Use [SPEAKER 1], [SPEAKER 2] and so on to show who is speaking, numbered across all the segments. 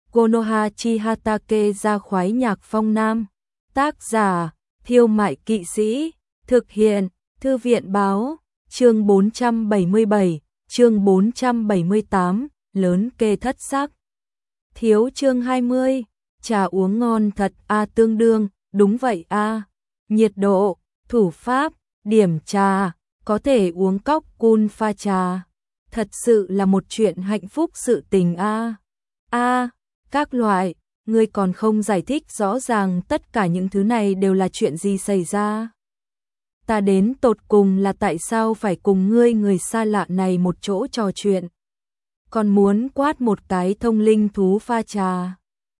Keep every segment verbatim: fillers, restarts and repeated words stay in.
[SPEAKER 1] Konoha chi Hatake ra khoái nhạc phong nam. Tác giả, Thiêu Mại Kỵ Sĩ. Thực hiện, Thư viện Báo. Chương bốn trăm bảy mươi bảy, chương bốn trăm bảy mươi tám, lớn kê thất sắc. Thiếu chương hai mươi, trà uống ngon thật a tương đương, đúng vậy a. Nhiệt độ, thủ pháp, điểm trà, có thể uống cốc cun pha trà. Thật sự là một chuyện hạnh phúc sự tình a. A, các loại, ngươi còn không giải thích rõ ràng tất cả những thứ này đều là chuyện gì xảy ra. Ta đến tột cùng là tại sao phải cùng ngươi người xa lạ này một chỗ trò chuyện. Còn muốn quát một cái thông linh thú pha trà.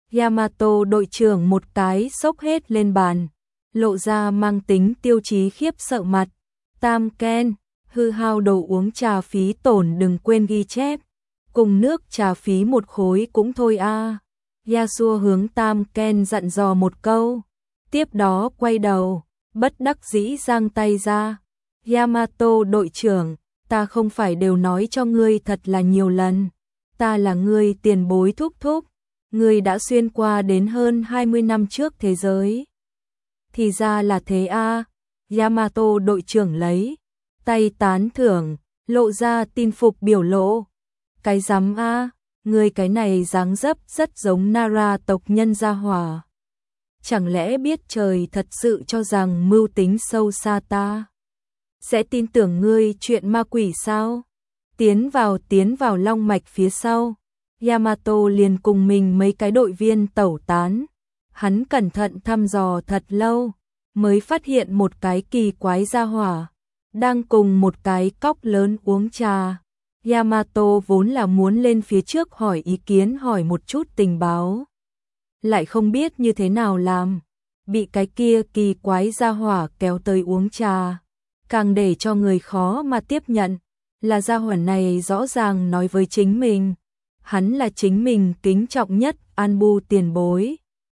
[SPEAKER 1] Yamato đội trưởng một cái xốc hết lên bàn, lộ ra mang tính tiêu chí khiếp sợ mặt. Tam Ken, hư hao đồ uống trà phí tổn đừng quên ghi chép. Cùng nước trà phí một khối cũng thôi a. À. Yasuo hướng Tam Ken dặn dò một câu. Tiếp đó quay đầu, bất đắc dĩ giang tay ra. Yamato đội trưởng, ta không phải đều nói cho ngươi thật là nhiều lần. Ta là ngươi tiền bối thúc thúc. Ngươi đã xuyên qua đến hơn hai mươi năm trước thế giới. Thì ra là thế a. À. Yamato đội trưởng lấy tay tán thưởng, lộ ra tin phục biểu lộ. Cái rắm a, à, ngươi cái này dáng dấp rất giống Nara tộc nhân gia hỏa. Chẳng lẽ biết trời thật sự cho rằng mưu tính sâu xa ta sẽ tin tưởng ngươi chuyện ma quỷ sao? Tiến vào tiến vào long mạch phía sau, Yamato liền cùng mình mấy cái đội viên tẩu tán. Hắn cẩn thận thăm dò thật lâu, mới phát hiện một cái kỳ quái gia hỏa đang cùng một cái cốc lớn uống trà. Yamato vốn là muốn lên phía trước hỏi ý kiến, hỏi một chút tình báo, lại không biết như thế nào làm, bị cái kia kỳ quái gia hỏa kéo tới uống trà. Càng để cho người khó mà tiếp nhận là gia hỏa này rõ ràng nói với chính mình, hắn là chính mình kính trọng nhất Anbu tiền bối.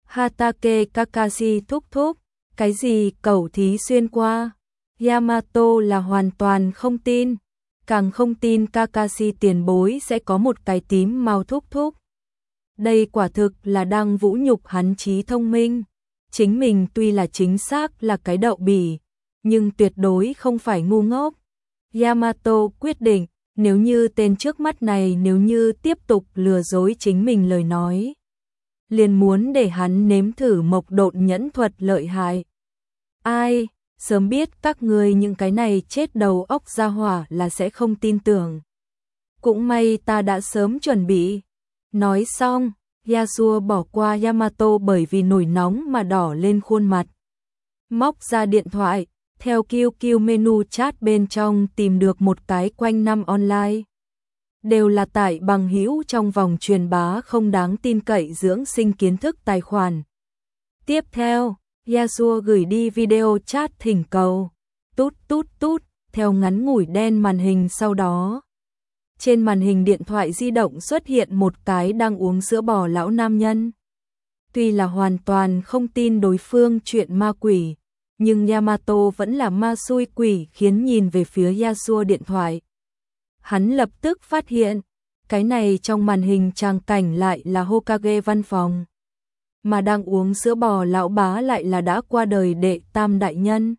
[SPEAKER 1] Hatake Kakashi thúc thúc, cái gì cẩu thí xuyên qua? Yamato là hoàn toàn không tin, càng không tin Kakashi tiền bối sẽ có một cái tím màu thúc thúc. Đây quả thực là đang vũ nhục hắn trí thông minh. Chính mình tuy là chính xác là cái đậu bỉ, nhưng tuyệt đối không phải ngu ngốc. Yamato quyết định, nếu như tên trước mắt này nếu như tiếp tục lừa dối chính mình lời nói, liền muốn để hắn nếm thử mộc độn nhẫn thuật lợi hại. Ai, sớm biết các ngươi những cái này chết đầu óc gia hỏa là sẽ không tin tưởng. Cũng may ta đã sớm chuẩn bị. Nói xong, Yasuo bỏ qua Yamato bởi vì nổi nóng mà đỏ lên khuôn mặt. Móc ra điện thoại, theo Q Q menu chat bên trong tìm được một cái quanh năm online. Đều là tại bằng hữu trong vòng truyền bá không đáng tin cậy dưỡng sinh kiến thức tài khoản. Tiếp theo, Yasuo gửi đi video chat thỉnh cầu. Tút tút tút, theo ngắn ngủi đen màn hình sau đó. Trên màn hình điện thoại di động xuất hiện một cái đang uống sữa bò lão nam nhân. Tuy là hoàn toàn không tin đối phương chuyện ma quỷ, nhưng Yamato vẫn là ma xui quỷ khiến nhìn về phía Yasuo điện thoại. Hắn lập tức phát hiện, cái này trong màn hình trang cảnh lại là Hokage văn phòng. Mà đang uống sữa bò lão bá lại là đã qua đời đệ tam đại nhân.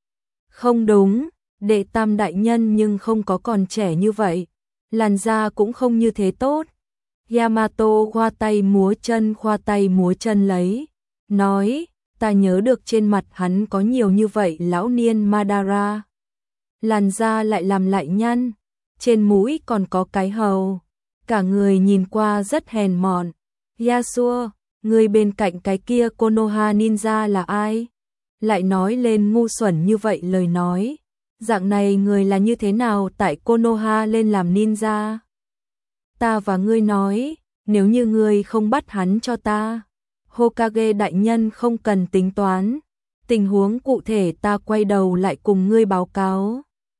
[SPEAKER 1] Không đúng, đệ tam đại nhân nhưng không có còn trẻ như vậy. Làn da cũng không như thế tốt. Yamato khoa tay múa chân khoa tay múa chân lấy. Nói, ta nhớ được trên mặt hắn có nhiều như vậy lão niên Madara. Làn da lại làm lại nhăn. Trên mũi còn có cái hầu. Cả người nhìn qua rất hèn mọn. Yasuo, người bên cạnh cái kia Konoha ninja là ai? Lại nói lên ngu xuẩn như vậy lời nói. Dạng này người là như thế nào tại Konoha lên làm ninja? Ta và ngươi nói, nếu như ngươi không bắt hắn cho ta, Hokage đại nhân không cần tính toán, tình huống cụ thể ta quay đầu lại cùng ngươi báo cáo.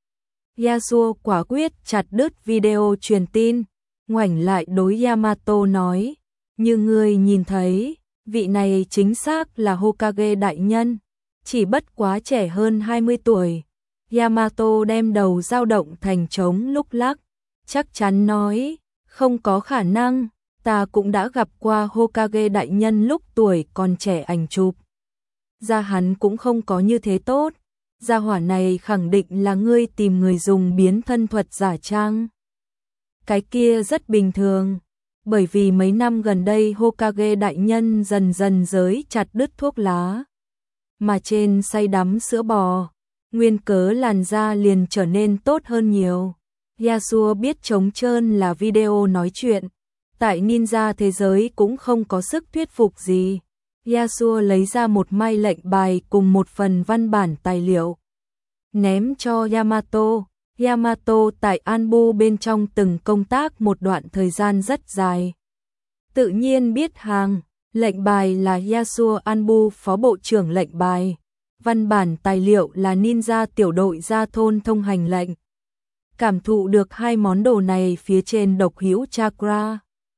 [SPEAKER 1] Yasuo quả quyết chặt đứt video truyền tin, ngoảnh lại đối Yamato nói, như ngươi nhìn thấy, vị này chính xác là Hokage đại nhân, chỉ bất quá trẻ hơn hai mươi tuổi. Yamato đem đầu dao động thành trống lúc lắc, chắc chắn nói, không có khả năng, Ta cũng đã gặp qua Hokage đại nhân lúc tuổi còn trẻ ảnh chụp. Ra hắn cũng không có như thế tốt. Gia hỏa này khẳng định là ngươi tìm người dùng biến thân thuật giả trang. Cái kia rất bình thường. Bởi vì mấy năm gần đây Hokage đại nhân dần dần giới chặt đứt thuốc lá. Mà trên say đắm sữa bò, nguyên cớ làn da liền trở nên tốt hơn nhiều. Yasuo biết trống trơn là video nói chuyện. Tại ninja thế giới cũng không có sức thuyết phục gì. Yasuo lấy ra một mai lệnh bài cùng một phần văn bản tài liệu. Ném cho Yamato. Yamato tại Anbu bên trong từng công tác một đoạn thời gian rất dài. Tự nhiên biết hàng, lệnh bài là Yasuo Anbu phó bộ trưởng lệnh bài. Văn bản tài liệu là ninja tiểu đội ra thôn thông hành lệnh. Cảm thụ được hai món đồ này phía trên độc hữu chakra.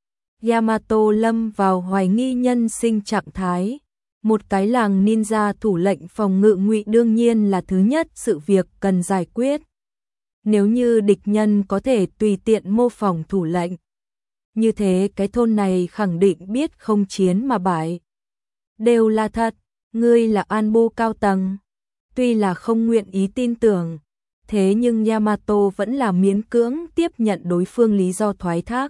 [SPEAKER 1] Yamato lâm vào hoài nghi nhân sinh trạng thái. Một cái làng ninja thủ lệnh phòng ngự ngụy đương nhiên là thứ nhất sự việc cần giải quyết. Nếu như địch nhân có thể tùy tiện mô phỏng thủ lệnh, như thế cái thôn này khẳng định biết không chiến mà bại. Đều là thật, ngươi là Anbu cao tầng. Tuy là không nguyện ý tin tưởng, thế nhưng Yamato vẫn là miễn cưỡng tiếp nhận đối phương lý do thoái thác.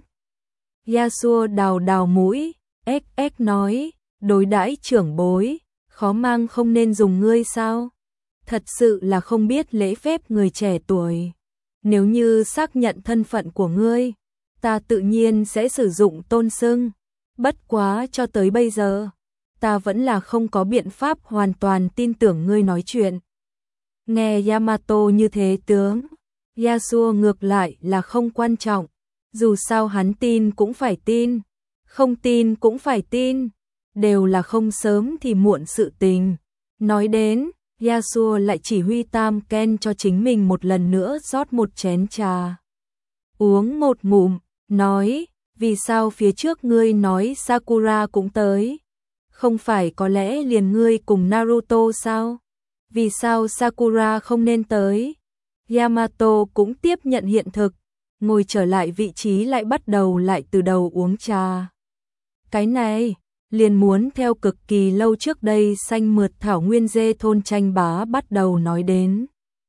[SPEAKER 1] Yasuo đào đào mũi, ếch ếch nói, đối đãi trưởng bối, khó mang không nên dùng ngươi sao? Thật sự là không biết lễ phép người trẻ tuổi. Nếu như xác nhận thân phận của ngươi, ta tự nhiên sẽ sử dụng tôn xưng. Bất quá cho tới bây giờ, ta vẫn là không có biện pháp hoàn toàn tin tưởng ngươi nói chuyện. Nghe Yamato như thế tướng, Yasuo ngược lại là không quan trọng. Dù sao hắn tin cũng phải tin, không tin cũng phải tin, đều là không sớm thì muộn sự tình. Nói đến, Yasuo lại chỉ huy Tam Ken cho chính mình một lần nữa rót một chén trà. Uống một ngụm, nói, vì sao phía trước ngươi nói Sakura cũng tới? Không phải có lẽ liền ngươi cùng Naruto sao? Vì sao Sakura không nên tới? Yamato cũng tiếp nhận hiện thực, ngồi trở lại vị trí lại bắt đầu lại từ đầu uống trà. Cái này, liền muốn theo cực kỳ lâu trước đây xanh mượt thảo nguyên dê thôn tranh bá bắt đầu nói đến.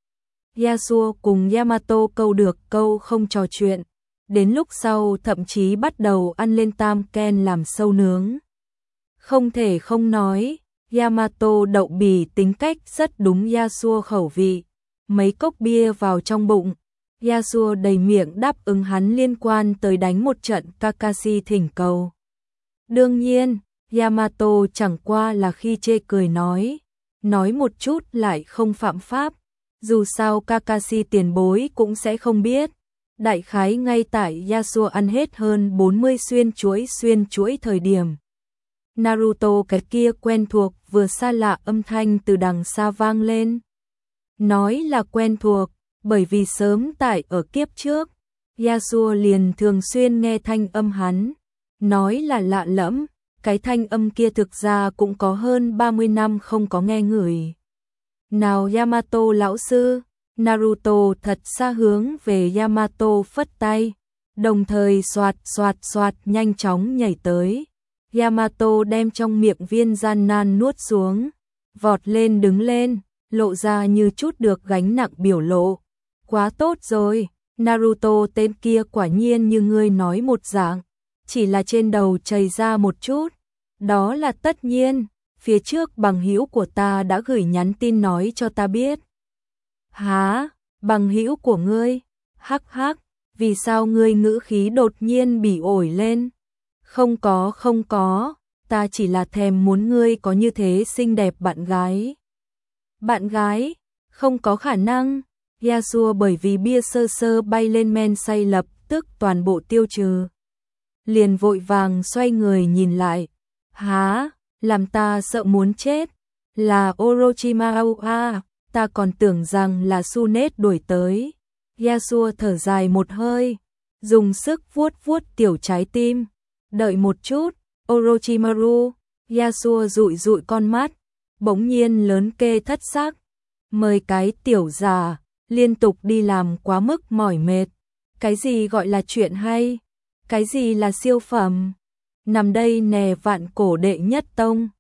[SPEAKER 1] Yasuo cùng Yamato câu được câu không trò chuyện, đến lúc sau thậm chí bắt đầu ăn lên Tam Ken làm sâu nướng. Không thể không nói, Yamato đậu bỉ tính cách rất đúng Yasuo khẩu vị. Mấy cốc bia vào trong bụng, Yasuo đầy miệng đáp ứng hắn liên quan tới đánh một trận Kakashi thỉnh cầu. Đương nhiên, Yamato chẳng qua là khi chê cười nói, nói một chút lại không phạm pháp, dù sao Kakashi tiền bối cũng sẽ không biết. Đại khái ngay tại Yasuo ăn hết hơn bốn mươi xuyên chuỗi xuyên chuỗi thời điểm. Naruto cái kia quen thuộc vừa xa lạ âm thanh từ đằng xa vang lên. Nói là quen thuộc, bởi vì sớm tại ở kiếp trước, Yasuo liền thường xuyên nghe thanh âm hắn. Nói là lạ lẫm, cái thanh âm kia thực ra cũng có hơn ba mươi năm không có nghe người. Nào Yamato lão sư, Naruto thật xa hướng về Yamato phất tay, đồng thời xoạt xoạt xoạt nhanh chóng nhảy tới. Yamato đem trong miệng viên gian nan nuốt xuống, vọt lên đứng lên, lộ ra như chút được gánh nặng biểu lộ. Quá tốt rồi, Naruto tên kia quả nhiên như ngươi nói một dạng, chỉ là trên đầu chảy ra một chút. Đó là tất nhiên, phía trước bằng hữu của ta đã gửi nhắn tin nói cho ta biết. Hả, bằng hữu của ngươi? Hắc hắc, vì sao ngươi ngữ khí đột nhiên bỉ ổi lên? Không có không có, ta chỉ là thèm muốn ngươi có như thế xinh đẹp bạn gái. Bạn gái? Không có khả năng. Yasuo bởi vì bia sơ sơ bay lên men say lập tức toàn bộ tiêu trừ. Liền vội vàng xoay người nhìn lại. Hả, làm ta sợ muốn chết. Là Orochimaru à, ta còn tưởng rằng là Tsunade đuổi tới. Yasuo thở dài một hơi, dùng sức vuốt vuốt tiểu trái tim. Đợi một chút, Orochimaru. Yasuo dụi dụi con mắt, bỗng nhiên lớn kê thất sắc. Mời cái tiểu già, liên tục đi làm quá mức mỏi mệt. Cái gì gọi là chuyện hay? Cái gì là siêu phẩm? Nằm đây nè vạn cổ đệ nhất tông.